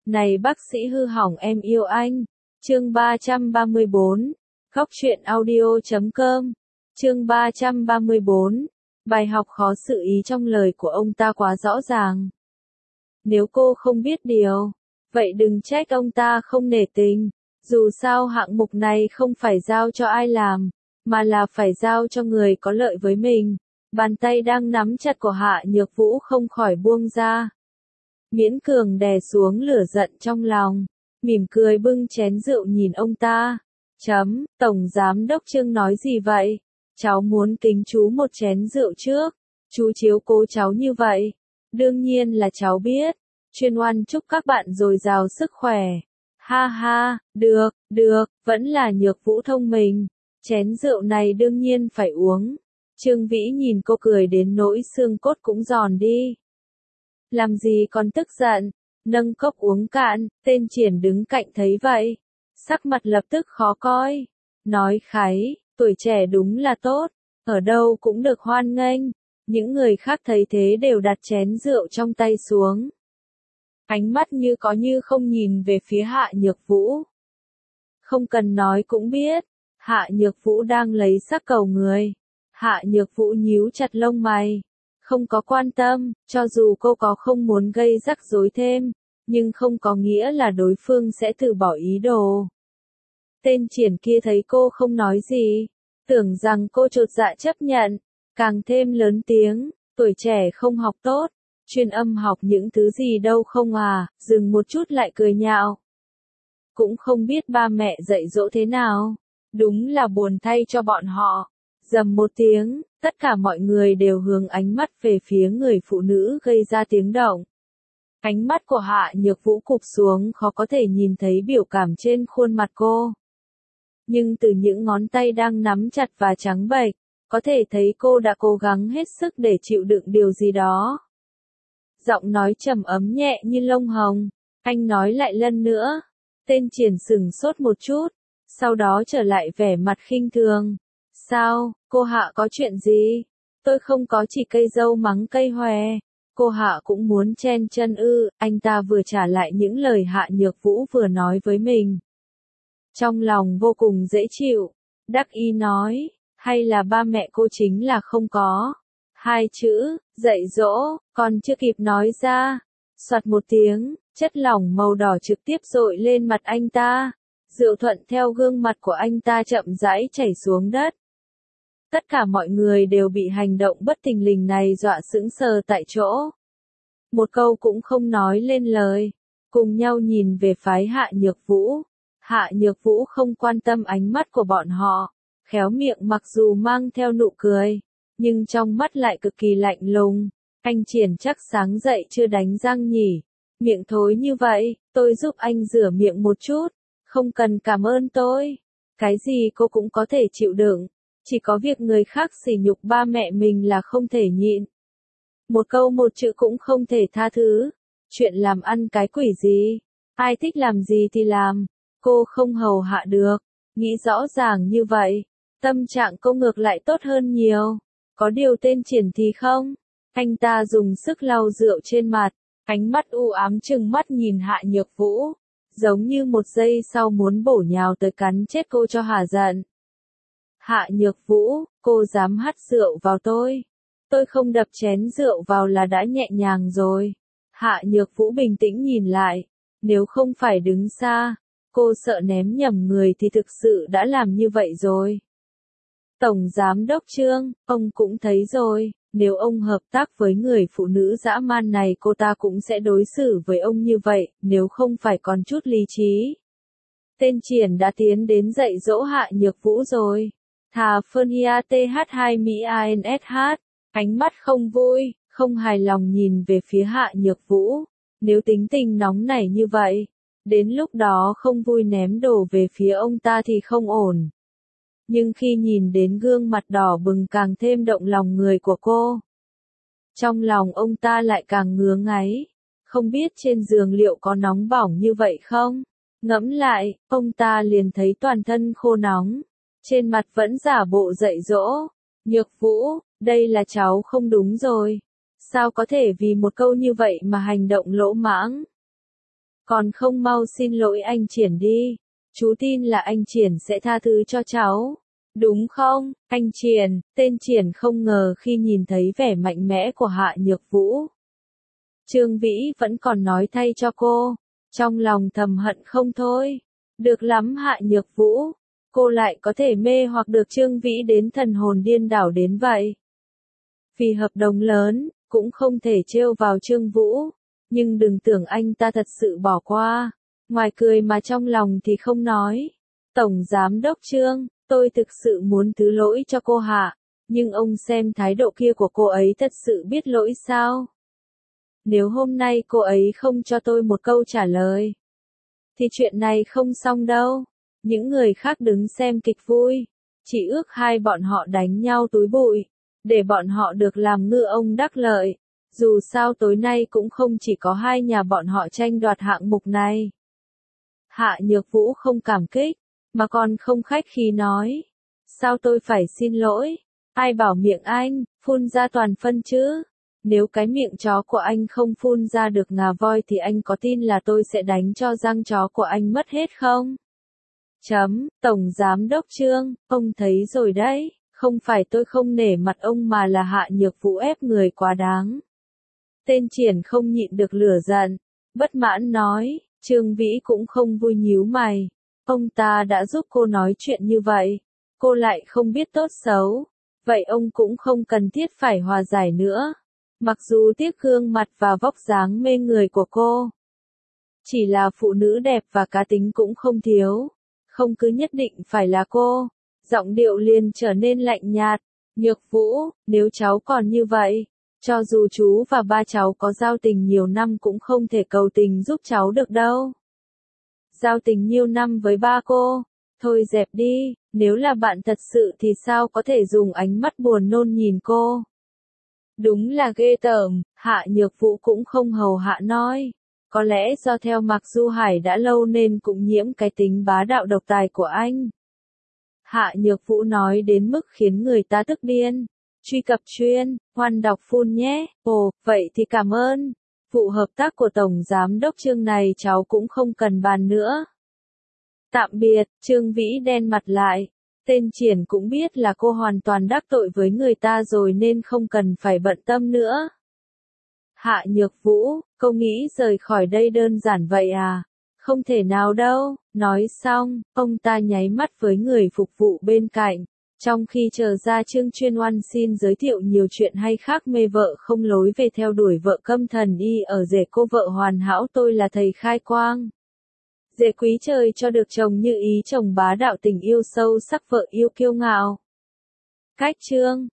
Này bác sĩ hư hỏng em yêu anh. Chương 334. Góc truyện audio.com. Chương 334. Bài học khó xử ý trong lời của ông ta quá rõ ràng. Nếu cô không biết điều, vậy đừng trách ông ta không nể tình. Dù sao hạng mục này không phải giao cho ai làm, mà là phải giao cho người có lợi với mình. Bàn tay đang nắm chặt của Hạ Nhược Vũ không khỏi buông ra. Miễn cường đè xuống lửa giận trong lòng, mỉm cười bưng chén rượu nhìn ông ta. Tổng giám đốc Trương nói gì vậy? Cháu muốn kính chú một chén rượu trước. Chú chiếu cố cháu như vậy. Đương nhiên là cháu biết. Chuyên oan chúc các bạn dồi dào sức khỏe. Ha ha, được, vẫn là Nhược Vũ thông minh. Chén rượu này đương nhiên phải uống. Trương Vĩ nhìn cô cười đến nỗi xương cốt cũng giòn đi. Làm gì còn tức giận, nâng cốc uống cạn, tên Triển đứng cạnh thấy vậy. Sắc mặt lập tức khó coi. Nói kháy, tuổi trẻ đúng là tốt, ở đâu cũng được hoan nghênh. Những người khác thấy thế đều đặt chén rượu trong tay xuống. Ánh mắt như có như không nhìn về phía Hạ Nhược Vũ. Không cần nói cũng biết, Hạ Nhược Vũ đang lấy sắc cầu người. Hạ Nhược Vũ nhíu chặt lông mày. Không có quan tâm, cho dù cô có không muốn gây rắc rối thêm, nhưng không có nghĩa là đối phương sẽ từ bỏ ý đồ. Tên Triển kia thấy cô không nói gì, tưởng rằng cô chột dạ chấp nhận, càng thêm lớn tiếng, tuổi trẻ không học tốt, chuyên âm học những thứ gì đâu không à, dừng một chút lại cười nhạo. Cũng không biết ba mẹ dạy dỗ thế nào, đúng là buồn thay cho bọn họ. Rầm một tiếng, tất cả mọi người đều hướng ánh mắt về phía người phụ nữ gây ra tiếng động. Ánh mắt của Hạ Nhược Vũ cụp xuống khó có thể nhìn thấy biểu cảm trên khuôn mặt cô. Nhưng từ những ngón tay đang nắm chặt và trắng bệch, có thể thấy cô đã cố gắng hết sức để chịu đựng điều gì đó. Giọng nói trầm ấm nhẹ như lông hồng, anh nói lại lần nữa. Tên Triển sửng sốt một chút, sau đó trở lại vẻ mặt khinh thường. Sao, cô Hạ có chuyện gì? Tôi không có chỉ cây dâu mắng cây hòe. Cô Hạ cũng muốn chen chân ư, anh ta vừa trả lại những lời Hạ Nhược Vũ vừa nói với mình. Trong lòng vô cùng dễ chịu, đắc ý nói, hay là ba mẹ cô chính là không có. Hai chữ, dạy dỗ, còn chưa kịp nói ra. Soạt một tiếng, chất lỏng màu đỏ trực tiếp dội lên mặt anh ta. Rượu thuận theo gương mặt của anh ta chậm rãi chảy xuống đất. Tất cả mọi người đều bị hành động bất thình lình này dọa sững sờ tại chỗ. Một câu cũng không nói lên lời, cùng nhau nhìn về phái Hạ Nhược Vũ. Hạ Nhược Vũ không quan tâm ánh mắt của bọn họ, khéo miệng mặc dù mang theo nụ cười, nhưng trong mắt lại cực kỳ lạnh lùng. Anh Triển chắc sáng dậy chưa đánh răng nhỉ? Miệng thối như vậy, tôi giúp anh rửa miệng một chút, không cần cảm ơn tôi. Cái gì cô cũng có thể chịu đựng. Chỉ có việc người khác sỉ nhục ba mẹ mình là không thể nhịn. Một câu một chữ cũng không thể tha thứ. Chuyện làm ăn cái quỷ gì? Ai thích làm gì thì làm. Cô không hầu hạ được. Nghĩ rõ ràng như vậy. Tâm trạng cô ngược lại tốt hơn nhiều. Có điều tên Triển thì không. Anh ta dùng sức lau rượu trên mặt. Ánh mắt u ám trừng mắt nhìn Hạ Nhược Vũ. Giống như một giây sau muốn bổ nhào tới cắn chết cô cho hả giận. Hạ Nhược Vũ, cô dám hắt rượu vào tôi. Tôi không đập chén rượu vào là đã nhẹ nhàng rồi. Hạ Nhược Vũ bình tĩnh nhìn lại. Nếu không phải đứng xa, cô sợ ném nhầm người thì thực sự đã làm như vậy rồi. Tổng giám đốc Trương, ông cũng thấy rồi, nếu ông hợp tác với người phụ nữ dã man này cô ta cũng sẽ đối xử với ông như vậy, nếu không phải còn chút lý trí. Tên Triển đã tiến đến dạy dỗ Hạ Nhược Vũ rồi. Thà Phân TH2 Mỹ ANSH, ánh mắt không vui, không hài lòng nhìn về phía Hạ Nhược Vũ. Nếu tính tình nóng nảy như vậy, đến lúc đó không vui ném đồ về phía ông ta thì không ổn. Nhưng khi nhìn đến gương mặt đỏ bừng càng thêm động lòng người của cô. Trong lòng ông ta lại càng ngứa ngáy. Không biết trên giường liệu có nóng bỏng như vậy không? Ngẫm lại, ông ta liền thấy toàn thân khô nóng. Trên mặt vẫn giả bộ dạy dỗ. Nhược Vũ, đây là cháu không đúng rồi. Sao có thể vì một câu như vậy mà hành động lỗ mãng? Còn không mau xin lỗi anh Triển đi. Chú tin là anh Triển sẽ tha thứ cho cháu. Đúng không, anh Triển? Tên Triển không ngờ khi nhìn thấy vẻ mạnh mẽ của Hạ Nhược Vũ. Trương Vĩ vẫn còn nói thay cho cô. Trong lòng thầm hận không thôi. Được lắm Hạ Nhược Vũ. Cô lại có thể mê hoặc được Trương Vĩ đến thần hồn điên đảo đến vậy. Vì hợp đồng lớn, cũng không thể trêu vào Trương Vũ. Nhưng đừng tưởng anh ta thật sự bỏ qua. Ngoài cười mà trong lòng thì không nói. Tổng Giám đốc Trương, tôi thực sự muốn thứ lỗi cho cô Hạ. Nhưng ông xem thái độ kia của cô ấy thật sự biết lỗi sao? Nếu hôm nay cô ấy không cho tôi một câu trả lời, thì chuyện này không xong đâu. Những người khác đứng xem kịch vui. Chỉ ước hai bọn họ đánh nhau túi bụi. Để bọn họ được làm ngư ông đắc lợi. Dù sao tối nay cũng không chỉ có hai nhà bọn họ tranh đoạt hạng mục này. Hạ Nhược Vũ không cảm kích, mà còn không khách khí nói. Sao tôi phải xin lỗi? Ai bảo miệng anh, phun ra toàn phân chứ? Nếu cái miệng chó của anh không phun ra được ngà voi thì anh có tin là tôi sẽ đánh cho răng chó của anh mất hết không? Tổng Giám đốc Trương, ông thấy rồi đấy, không phải tôi không nể mặt ông mà là Hạ Nhược Vũ ép người quá đáng. Tên Triển không nhịn được lửa giận, bất mãn nói, Trương Vĩ cũng không vui nhíu mày. Ông ta đã giúp cô nói chuyện như vậy, cô lại không biết tốt xấu, vậy ông cũng không cần thiết phải hòa giải nữa. Mặc dù tiếc gương mặt và vóc dáng mê người của cô, chỉ là phụ nữ đẹp và cá tính cũng không thiếu, không cứ nhất định phải là cô. Giọng điệu liền trở nên lạnh nhạt. Nhược Vũ, nếu cháu còn như vậy, cho dù chú và ba cháu có giao tình nhiều năm cũng không thể cầu tình giúp cháu được đâu. Giao tình nhiều năm với ba cô, thôi dẹp đi, nếu là bạn thật sự thì sao có thể dùng ánh mắt buồn nôn nhìn cô. Đúng là ghê tởm, Hạ Nhược Vũ cũng không hầu hạ nói. Có lẽ do theo Mạc Du Hải đã lâu nên cũng nhiễm cái tính bá đạo độc tài của anh. Hạ Nhược Vũ nói đến mức khiến người ta tức điên. Truy cập chuyên, Hoan đọc full nhé. Ồ, vậy thì cảm ơn. Vụ hợp tác của Tổng Giám đốc Trương này cháu cũng không cần bàn nữa. Tạm biệt, Trương Vĩ đen mặt lại. Tên Triển cũng biết là cô hoàn toàn đắc tội với người ta rồi nên không cần phải bận tâm nữa. Hạ Nhược Vũ, cô nghĩ rời khỏi đây đơn giản vậy à? Không thể nào đâu. Nói xong, ông ta nháy mắt với người phục vụ bên cạnh. Trong khi chờ ra Trương Chuyên Oan xin giới thiệu nhiều chuyện hay khác mê vợ không lối về theo đuổi vợ câm thần y ở rể cô vợ hoàn hảo tôi là thầy khai quang. Rể quý trời cho được chồng như ý chồng bá đạo tình yêu sâu sắc vợ yêu kiêu ngạo. Cách chương